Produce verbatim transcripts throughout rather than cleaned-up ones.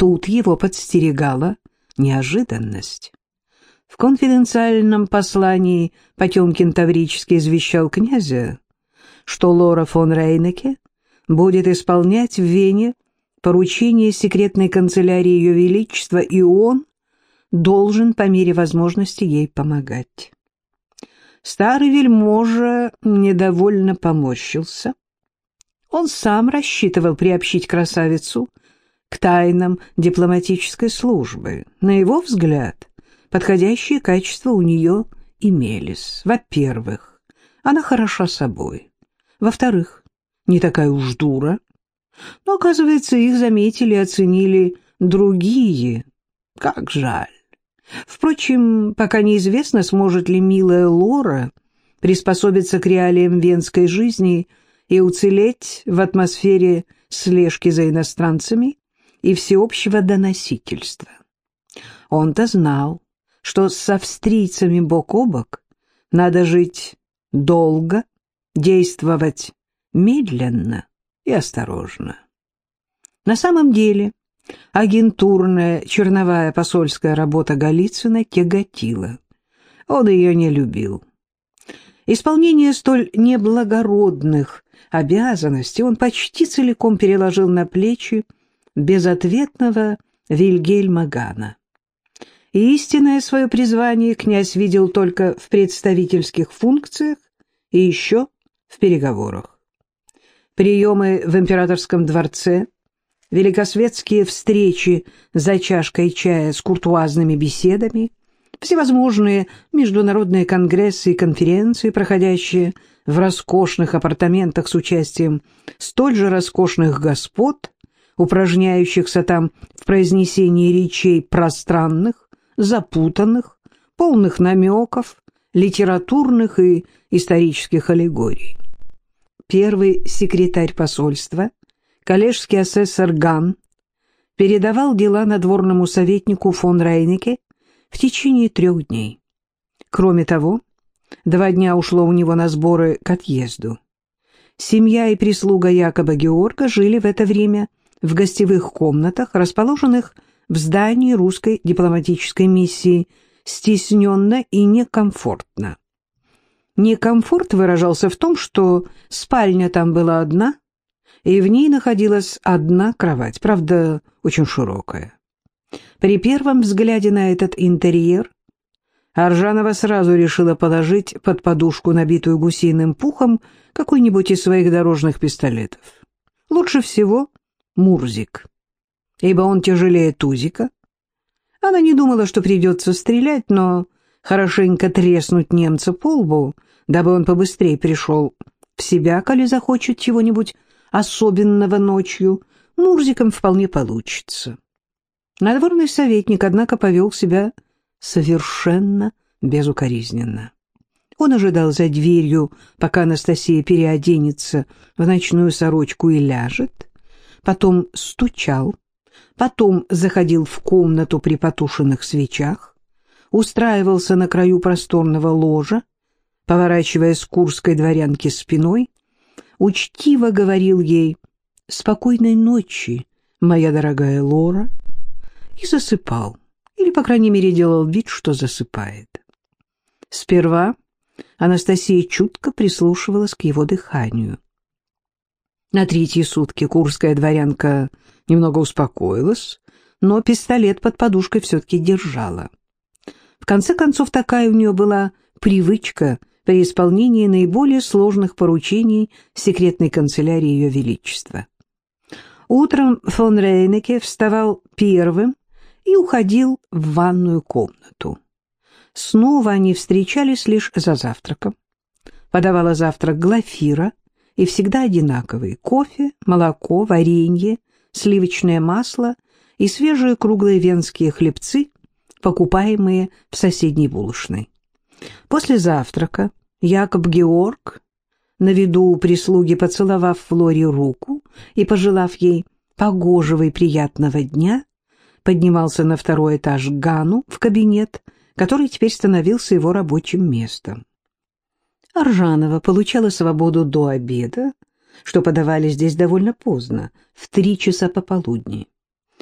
тут его подстерегала неожиданность. В конфиденциальном послании Потемкин таврически извещал князя, что Лора фон Рейнеке будет исполнять в Вене поручение секретной канцелярии Ее Величества, и он должен по мере возможности ей помогать. Старый вельможа недовольно поморщился. Он сам рассчитывал приобщить красавицу к тайнам дипломатической службы. На его взгляд, подходящие качества у нее имелись. Во-первых, она хороша собой. Во-вторых, не такая уж дура. Но, оказывается, их заметили и оценили другие. Как жаль. Впрочем, пока неизвестно, сможет ли милая Лора приспособиться к реалиям венской жизни и уцелеть в атмосфере слежки за иностранцами и всеобщего доносительства. Он-то знал, что с австрийцами бок о бок надо жить долго, действовать медленно и осторожно. На самом деле агентурная черновая посольская работа Голицына тяготила. Он ее не любил. Исполнение столь неблагородных обязанностей он почти целиком переложил на плечи безответного Вильгельма Гана. И истинное свое призвание князь видел только в представительских функциях и еще в переговорах. Приемы в императорском дворце, великосветские встречи за чашкой чая с куртуазными беседами, всевозможные международные конгрессы и конференции, проходящие в роскошных апартаментах с участием столь же роскошных господ, упражняющихся там в произнесении речей пространных, запутанных, полных намеков, литературных и исторических аллегорий. Первый секретарь посольства, коллежский асессор Ган, передавал дела надворному советнику фон Рейнеке в течение трех дней. Кроме того, два дня ушло у него на сборы к отъезду. Семья и прислуга Якоба Георга жили в это время в гостевых комнатах, расположенных в здании русской дипломатической миссии, стесненно и некомфортно. Некомфорт выражался в том, что спальня там была одна, и в ней находилась одна кровать, правда, очень широкая. При первом взгляде на этот интерьер Аржанова сразу решила положить под подушку, набитую гусиным пухом, какой-нибудь из своих дорожных пистолетов. Лучше всего Мурзик, ибо он тяжелее тузика. Она не думала, что придется стрелять, но хорошенько треснуть немца по лбу, дабы он побыстрее пришел в себя, коли захочет чего-нибудь особенного ночью, Мурзиком вполне получится. Надворный советник, однако, повел себя совершенно безукоризненно. Он ожидал за дверью, пока Анастасия переоденется в ночную сорочку и ляжет, потом стучал, потом заходил в комнату при потушенных свечах, устраивался на краю просторного ложа, поворачиваясь к курской дворянке спиной, учтиво говорил ей «Спокойной ночи, моя дорогая Лора», и засыпал, или, по крайней мере, делал вид, что засыпает. Сперва Анастасия чутко прислушивалась к его дыханию. На третьи сутки курская дворянка немного успокоилась, но пистолет под подушкой все-таки держала. В конце концов, такая у нее была привычка при исполнении наиболее сложных поручений секретной канцелярии Ее Величества. Утром фон Рейнеке вставал первым и уходил в ванную комнату. Снова они встречались лишь за завтраком. Подавала завтрак Глафира, и всегда одинаковый: кофе, молоко, варенье, сливочное масло и свежие круглые венские хлебцы, покупаемые в соседней булочной. После завтрака Якоб Георг, на виду у прислуги поцеловав Флоре руку и пожелав ей погожего и приятного дня, поднимался на второй этаж к Гану в кабинет, который теперь становился его рабочим местом. Аржанова получала свободу до обеда, что подавали здесь довольно поздно, в три часа пополудни.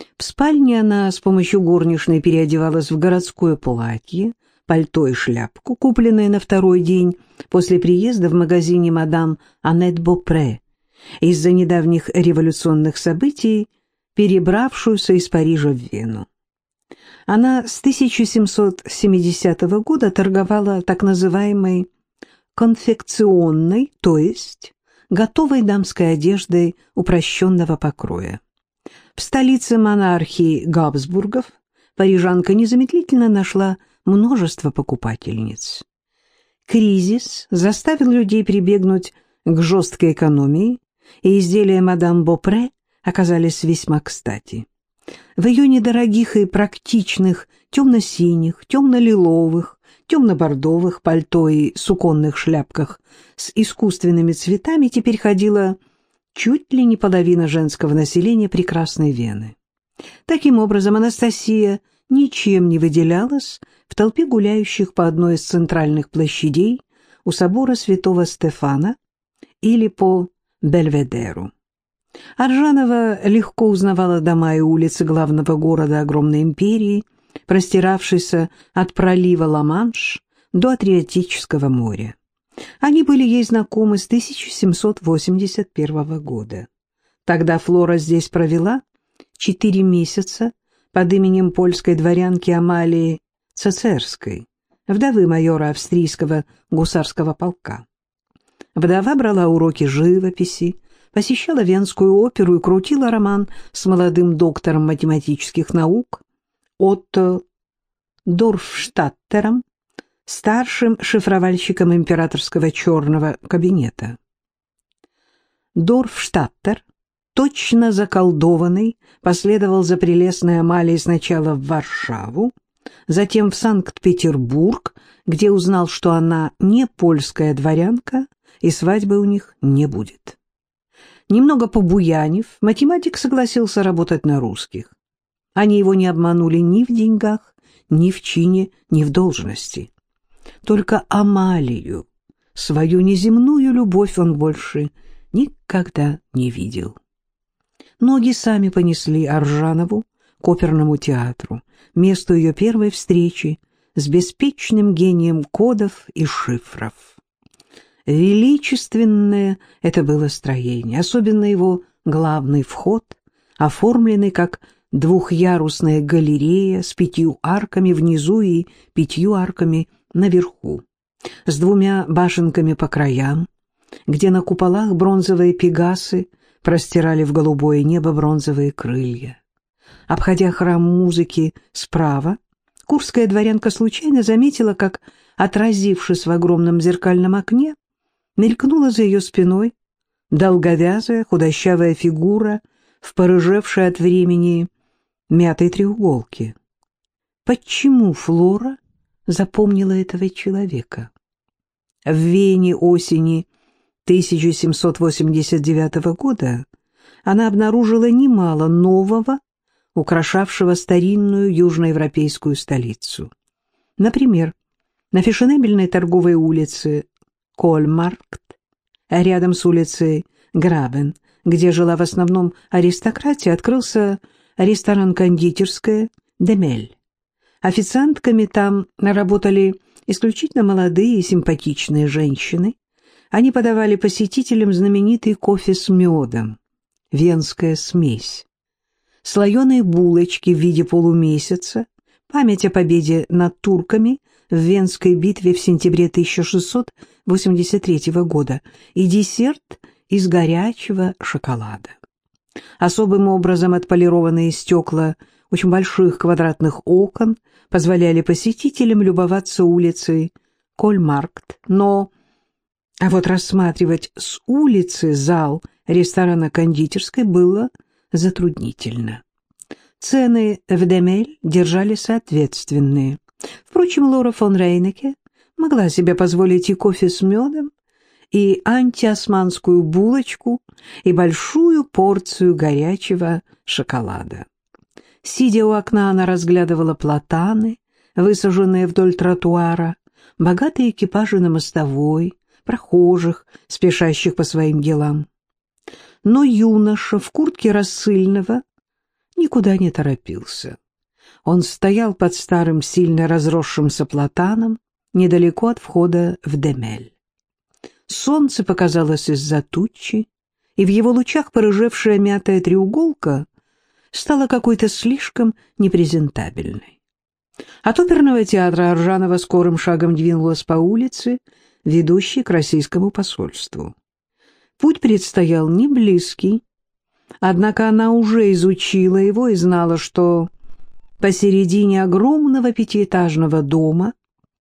В спальне она с помощью горничной переодевалась в городское платье, пальто и шляпку, купленные на второй день после приезда в магазине мадам Аннет Бопре, из-за недавних революционных событий, перебравшуюся из Парижа в Вену. Она с тысяча семьсот семидесятого года торговала так называемой конфекционной, то есть готовой дамской одеждой упрощенного покроя. В столице монархии Габсбургов парижанка незамедлительно нашла множество покупательниц. Кризис заставил людей прибегнуть к жесткой экономии, и изделия мадам Бопре оказались весьма кстати. В ее недорогих и практичных темно-синих, темно-лиловых, темно-бордовых пальто и суконных шляпках с искусственными цветами теперь ходила чуть ли не половина женского населения прекрасной Вены. Таким образом, Анастасия ничем не выделялась в толпе гуляющих по одной из центральных площадей у собора святого Стефана или по Бельведеру. Аржанова легко узнавала дома и улицы главного города огромной империи, простиравшейся от пролива Ла-Манш до Адриатического моря. Они были ей знакомы с тысяча семьсот восемьдесят первого года. Тогда Флора здесь провела четыре месяца под именем польской дворянки Амалии Цецерской, вдовы майора австрийского гусарского полка. Вдова брала уроки живописи, посещала Венскую оперу и крутила роман с молодым доктором математических наук Отто Дорфштадтером, старшим шифровальщиком императорского черного кабинета. Дорфштадтер, точно заколдованный, последовал за прелестной Амалией сначала в Варшаву, затем в Санкт-Петербург, где узнал, что она не польская дворянка и свадьбы у них не будет. Немного побуянив, математик согласился работать на русских. Они его не обманули ни в деньгах, ни в чине, ни в должности. Только Амалию, свою неземную любовь, он больше никогда не видел. Ноги сами понесли Аржанову к оперному театру, месту ее первой встречи с беспечным гением кодов и шифров. Величественное это было строение, особенно его главный вход, оформленный как двухъярусная галерея с пятью арками внизу и пятью арками наверху, с двумя башенками по краям, где на куполах бронзовые пегасы простирали в голубое небо бронзовые крылья. Обходя храм музыки справа, курская дворянка случайно заметила, как, отразившись в огромном зеркальном окне, мелькнула за ее спиной долговязая худощавая фигура в порыжевшей от времени мятой треуголке. Почему Флора запомнила этого человека? В Вене осени тысяча семьсот восемьдесят девятого года она обнаружила немало нового, украшавшего старинную южноевропейскую столицу. Например, на фешенебельной торговой улице Кольмаркт, рядом с улицей Грабен, где жила в основном аристократия, открылся ресторан-кондитерская «Демель». Официантками там работали исключительно молодые и симпатичные женщины. Они подавали посетителям знаменитый кофе с медом, венская смесь, слоеные булочки в виде полумесяца, память о победе над турками в Венской битве в сентябре тысяча шестьсот восемьдесят третьего года и десерт из горячего шоколада. Особым образом отполированные стекла очень больших квадратных окон позволяли посетителям любоваться улицей Кольмаркт, но а вот рассматривать с улицы зал ресторана-кондитерской было затруднительно. Цены в Демель держали соответственные. Впрочем, Лора фон Рейнеке могла себе позволить и кофе с медом, и антиосманскую булочку, и большую порцию горячего шоколада. Сидя у окна, она разглядывала платаны, высаженные вдоль тротуара, богатые экипажи на мостовой, прохожих, спешащих по своим делам. Но юноша в куртке рассыльного никуда не торопился. Он стоял под старым, сильно разросшимся платаном, недалеко от входа в Демель. Солнце показалось из-за тучи, и в его лучах порыжевшая мятая треуголка стала какой-то слишком непрезентабельной. От оперного театра Аржанова скорым шагом двинулась по улице, ведущей к российскому посольству. Путь предстоял не близкий, однако она уже изучила его и знала, что посередине огромного пятиэтажного дома,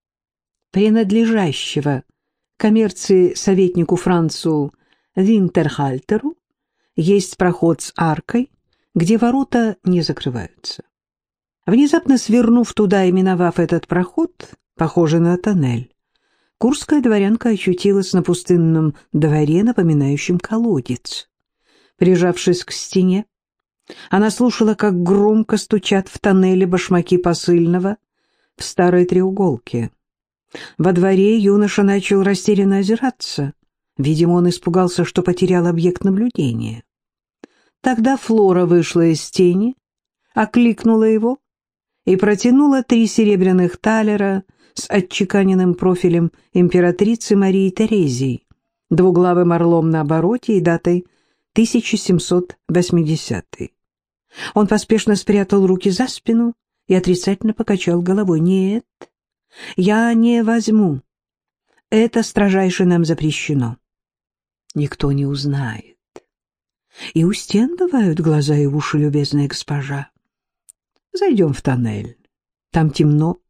принадлежащего коммерции советнику Францу Винтерхальтеру, есть проход с аркой, где ворота не закрываются. Внезапно свернув туда и миновав этот проход, похожий на тоннель, курская дворянка очутилась на пустынном дворе, напоминающем колодец. Прижавшись к стене, она слушала, как громко стучат в тоннеле башмаки посыльного в старой треуголке. Во дворе юноша начал растерянно озираться. Видимо, он испугался, что потерял объект наблюдения. Тогда Флора вышла из тени, окликнула его и протянула три серебряных талера с отчеканенным профилем императрицы Марии Терезии, двуглавым орлом на обороте и датой тысяча семьсот восьмидесятый. Он поспешно спрятал руки за спину и отрицательно покачал головой. «Нет, я не возьму. Это строжайше нам запрещено. Никто не узнает. И у стен бывают глаза и уши, любезная госпожа. Зайдем в тоннель. Там темно.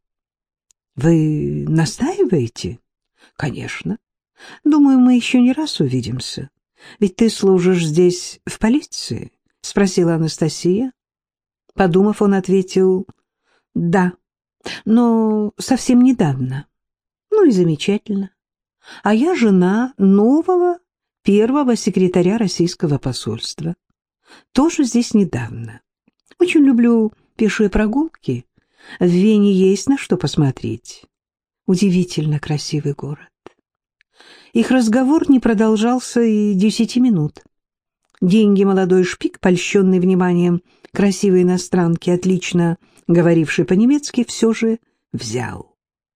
Вы настаиваете? Конечно. Думаю, мы еще не раз увидимся. Ведь ты служишь здесь в полиции?» — спросила Анастасия. Подумав, он ответил: «Да, но совсем недавно». «Ну и замечательно. А я жена нового первого секретаря российского посольства. Тоже здесь недавно. Очень люблю пешие прогулки. В Вене есть на что посмотреть. Удивительно красивый город». Их разговор не продолжался и десяти минут. Деньги молодой шпик, польщенный вниманием красивой иностранки, отлично говорившей по-немецки, все же взял.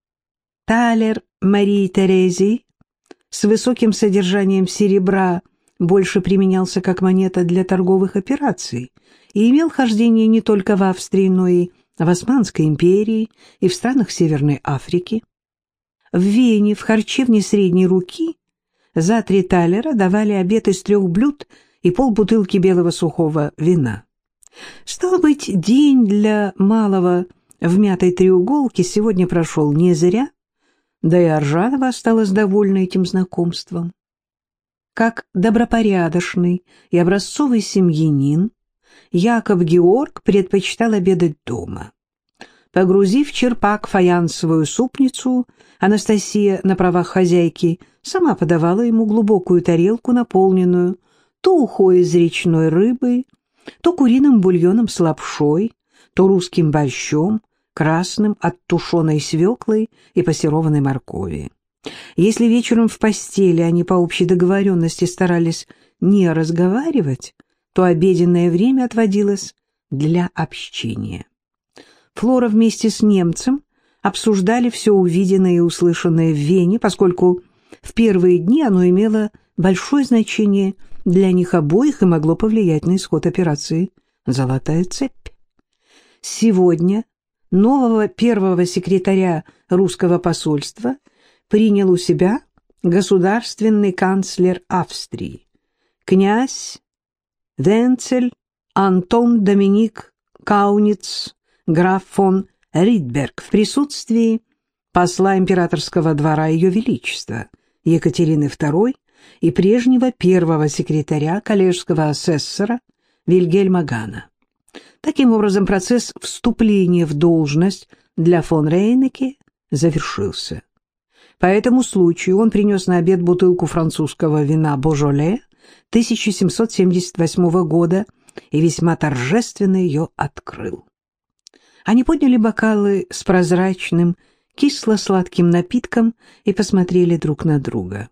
Талер Марии Терезии с высоким содержанием серебра больше применялся как монета для торговых операций и имел хождение не только в Австрии, но и в Османской империи и в странах Северной Африки. В Вене, в харчевне средней руки, за три талера давали обед из трех блюд и полбутылки белого сухого вина. Стало быть, день для малого в мятой треуголке сегодня прошел не зря, да и Аржанова осталась довольна этим знакомством. Как добропорядочный и образцовый семьянин, Яков Георг предпочитал обедать дома. Погрузив в черпак фаянсовую супницу, Анастасия на правах хозяйки сама подавала ему глубокую тарелку, наполненную то ухой из речной рыбы, то куриным бульоном с лапшой, то русским борщом, красным от тушеной свеклы и пассерованной моркови. Если вечером в постели они по общей договоренности старались не разговаривать, то обеденное время отводилось для общения. Флора вместе с немцем обсуждали все увиденное и услышанное в Вене, поскольку в первые дни оно имело большое значение для них обоих и могло повлиять на исход операции «Золотая цепь». Сегодня нового первого секретаря русского посольства принял у себя государственный канцлер Австрии, князь Венцель Антон Доминик Кауниц, граф фон Ридберг, в присутствии посла императорского двора Ее Величества Екатерины второй и прежнего первого секретаря коллежского асессора Вильгельма Гана. Таким образом, процесс вступления в должность для фон Рейнеке завершился. По этому случаю он принес на обед бутылку французского вина «Божоле» тысяча семьсот семьдесят восьмого года и весьма торжественно ее открыл. Они подняли бокалы с прозрачным, кисло-сладким напитком и посмотрели друг на друга.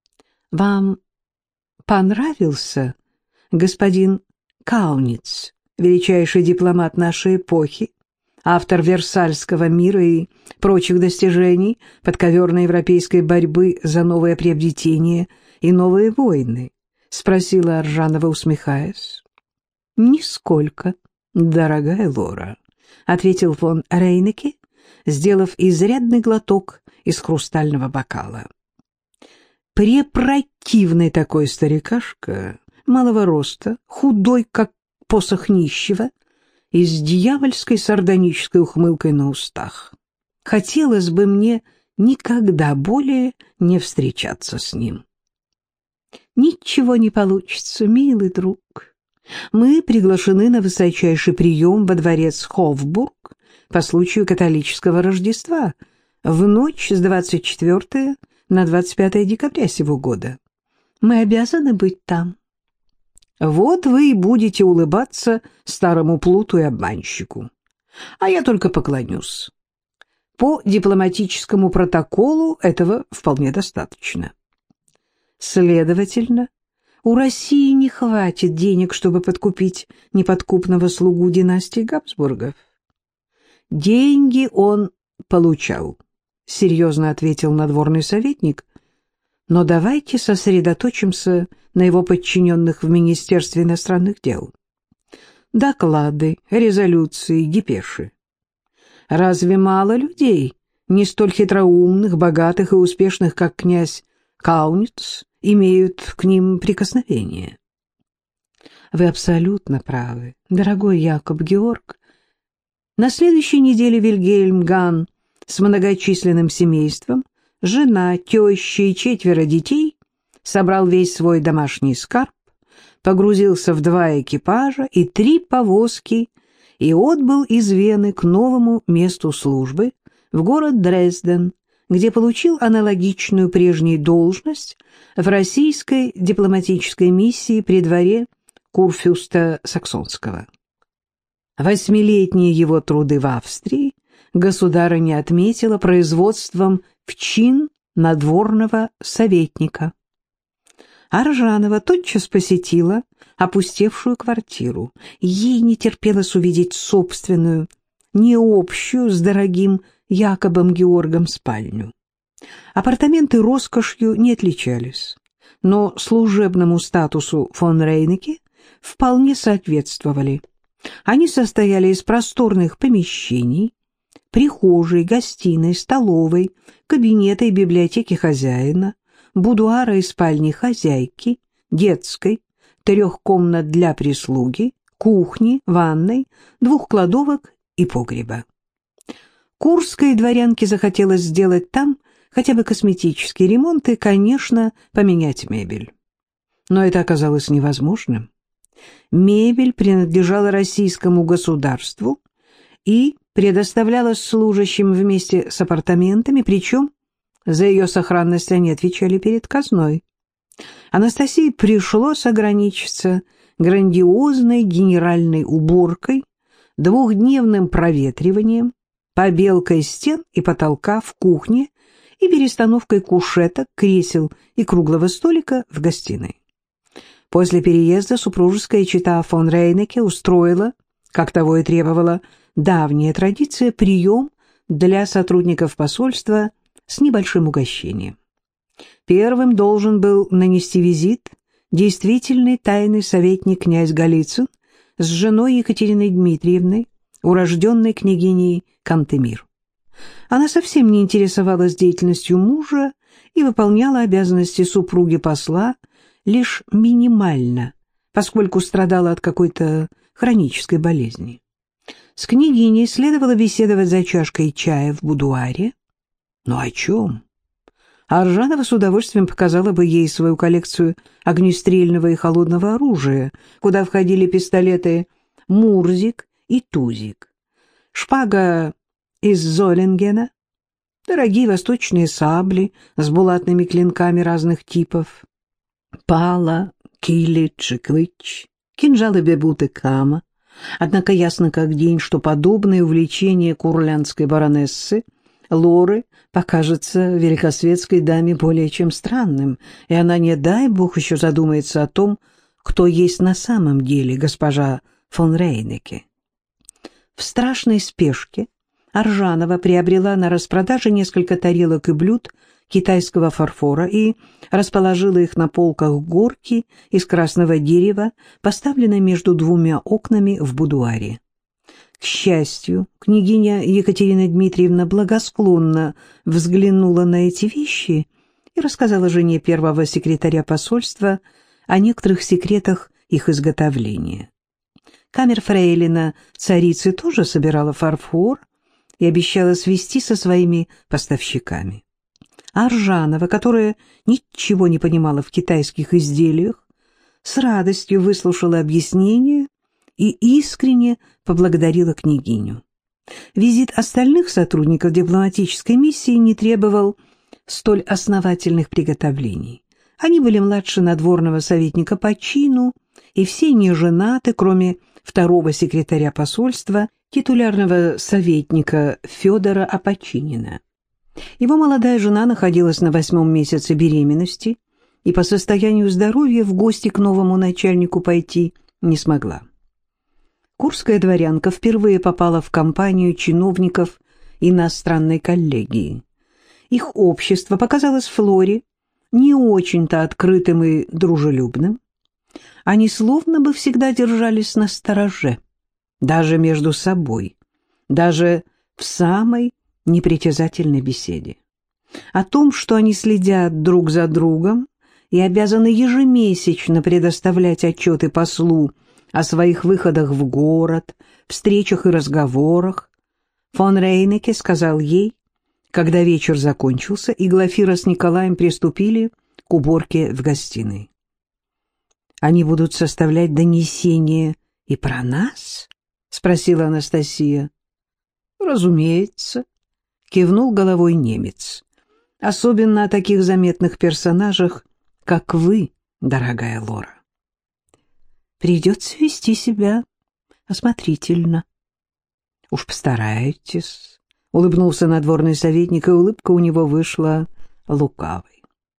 «Вам понравился господин Кауниц?» величайший дипломат нашей эпохи, автор Версальского мира и прочих достижений подковерной европейской борьбы за новое приобретение и новые войны? — спросила Аржанова, усмехаясь. — Нисколько, дорогая Лора, — ответил фон Рейнеке, сделав изрядный глоток из хрустального бокала. Препротивный такой старикашка, малого роста, худой, как посох нищего, и с дьявольской сардонической ухмылкой на устах. Хотелось бы мне никогда более не встречаться с ним. Ничего не получится, милый друг. Мы приглашены на высочайший прием во дворец Хофбург по случаю католического Рождества в ночь с двадцать четвёртого на двадцать пятое декабря сего года. Мы обязаны быть там. Вот вы и будете улыбаться старому плуту и обманщику. А я только поклонюсь. По дипломатическому протоколу этого вполне достаточно. Следовательно, у России не хватит денег, чтобы подкупить неподкупного слугу династии Габсбургов. Деньги он получал, серьезно ответил надворный советник, но давайте сосредоточимся на его подчиненных в Министерстве иностранных дел. Доклады, резолюции, депеши. Разве мало людей, не столь хитроумных, богатых и успешных, как князь Кауниц, имеют к ним прикосновение? Вы абсолютно правы, дорогой Якоб Георг. На следующей неделе Вильгельм Ган с многочисленным семейством, жена, теща и четверо детей, собрал весь свой домашний скарб, погрузился в два экипажа и три повозки и отбыл из Вены к новому месту службы в город Дрезден, где получил аналогичную прежней должность в российской дипломатической миссии при дворе Курфюрста Саксонского. Восьмилетние его труды в Австрии государыня отметила производством в чин надворного советника. Аржанова тотчас посетила опустевшую квартиру. Ей не терпелось увидеть собственную, не общую с дорогим Якобом Георгом спальню. Апартаменты роскошью не отличались, но служебному статусу фон Рейнеке вполне соответствовали. Они состояли из просторных помещений, прихожей, гостиной, столовой, кабинета и библиотеки хозяина, будуара и спальни хозяйки, детской, трех комнат для прислуги, кухни, ванной, двух кладовок и погреба. Курской дворянке захотелось сделать там хотя бы косметический ремонт и, конечно, поменять мебель. Но это оказалось невозможным. Мебель принадлежала российскому государству и предоставлялась служащим вместе с апартаментами, причем за ее сохранность они отвечали перед казной. Анастасии пришлось ограничиться грандиозной генеральной уборкой, двухдневным проветриванием, побелкой стен и потолка в кухне и перестановкой кушеток, кресел и круглого столика в гостиной. После переезда супружеская чета фон Рейнеке устроила, как того и требовала давняя традиция, прием для сотрудников посольства с небольшим угощением. Первым должен был нанести визит действительный тайный советник князь Голицын с женой Екатериной Дмитриевной, урожденной княгиней Кантемир. Она совсем не интересовалась деятельностью мужа и выполняла обязанности супруги посла лишь минимально, поскольку страдала от какой-то хронической болезни. С княгиней следовало беседовать за чашкой чая в будуаре. Но о чем? Аржанова с удовольствием показала бы ей свою коллекцию огнестрельного и холодного оружия, куда входили пистолеты «Мурзик» и «Тузик», шпага из Золингена, дорогие восточные сабли с булатными клинками разных типов, пала, килич и квич, кинжалы бебут и кама. Однако ясно как день, что подобное увлечение курляндской баронессы Лоры покажется великосветской даме более чем странным, и она, не дай бог, еще задумается о том, кто есть на самом деле госпожа фон Рейнеке. В страшной спешке Аржанова приобрела на распродаже несколько тарелок и блюд китайского фарфора и расположила их на полках горки из красного дерева, поставленной между двумя окнами в будуаре. К счастью, княгиня Екатерина Дмитриевна благосклонно взглянула на эти вещи и рассказала жене первого секретаря посольства о некоторых секретах их изготовления. Камерфрейлина царицы тоже собирала фарфор и обещала свести со своими поставщиками. Аржанова, которая ничего не понимала в китайских изделиях, с радостью выслушала объяснение и искренне поблагодарила княгиню. Визит остальных сотрудников дипломатической миссии не требовал столь основательных приготовлений. Они были младше надворного советника по чину, и все не женаты, кроме второго секретаря посольства, титулярного советника Федора Опочинина. Его молодая жена находилась на восьмом месяце беременности и по состоянию здоровья в гости к новому начальнику пойти не смогла. Курская дворянка впервые попала в компанию чиновников иностранной коллегии. Их общество показалось Флоре не очень-то открытым и дружелюбным. Они словно бы всегда держались настороже, даже между собой, даже в самой непритязательной беседе. О том, что они следят друг за другом и обязаны ежемесячно предоставлять отчеты послу о своих выходах в город, встречах и разговорах, фон Рейнеке сказал ей, когда вечер закончился, и Глафира с Николаем приступили к уборке в гостиной. «Они будут составлять донесение и про нас?» — спросила Анастасия. «Разумеется», — кивнул головой немец. «Особенно о таких заметных персонажах, как вы, дорогая Лора. Придется вести себя осмотрительно». «Уж постарайтесь», — улыбнулся надворный советник, и улыбка у него вышла лукавой.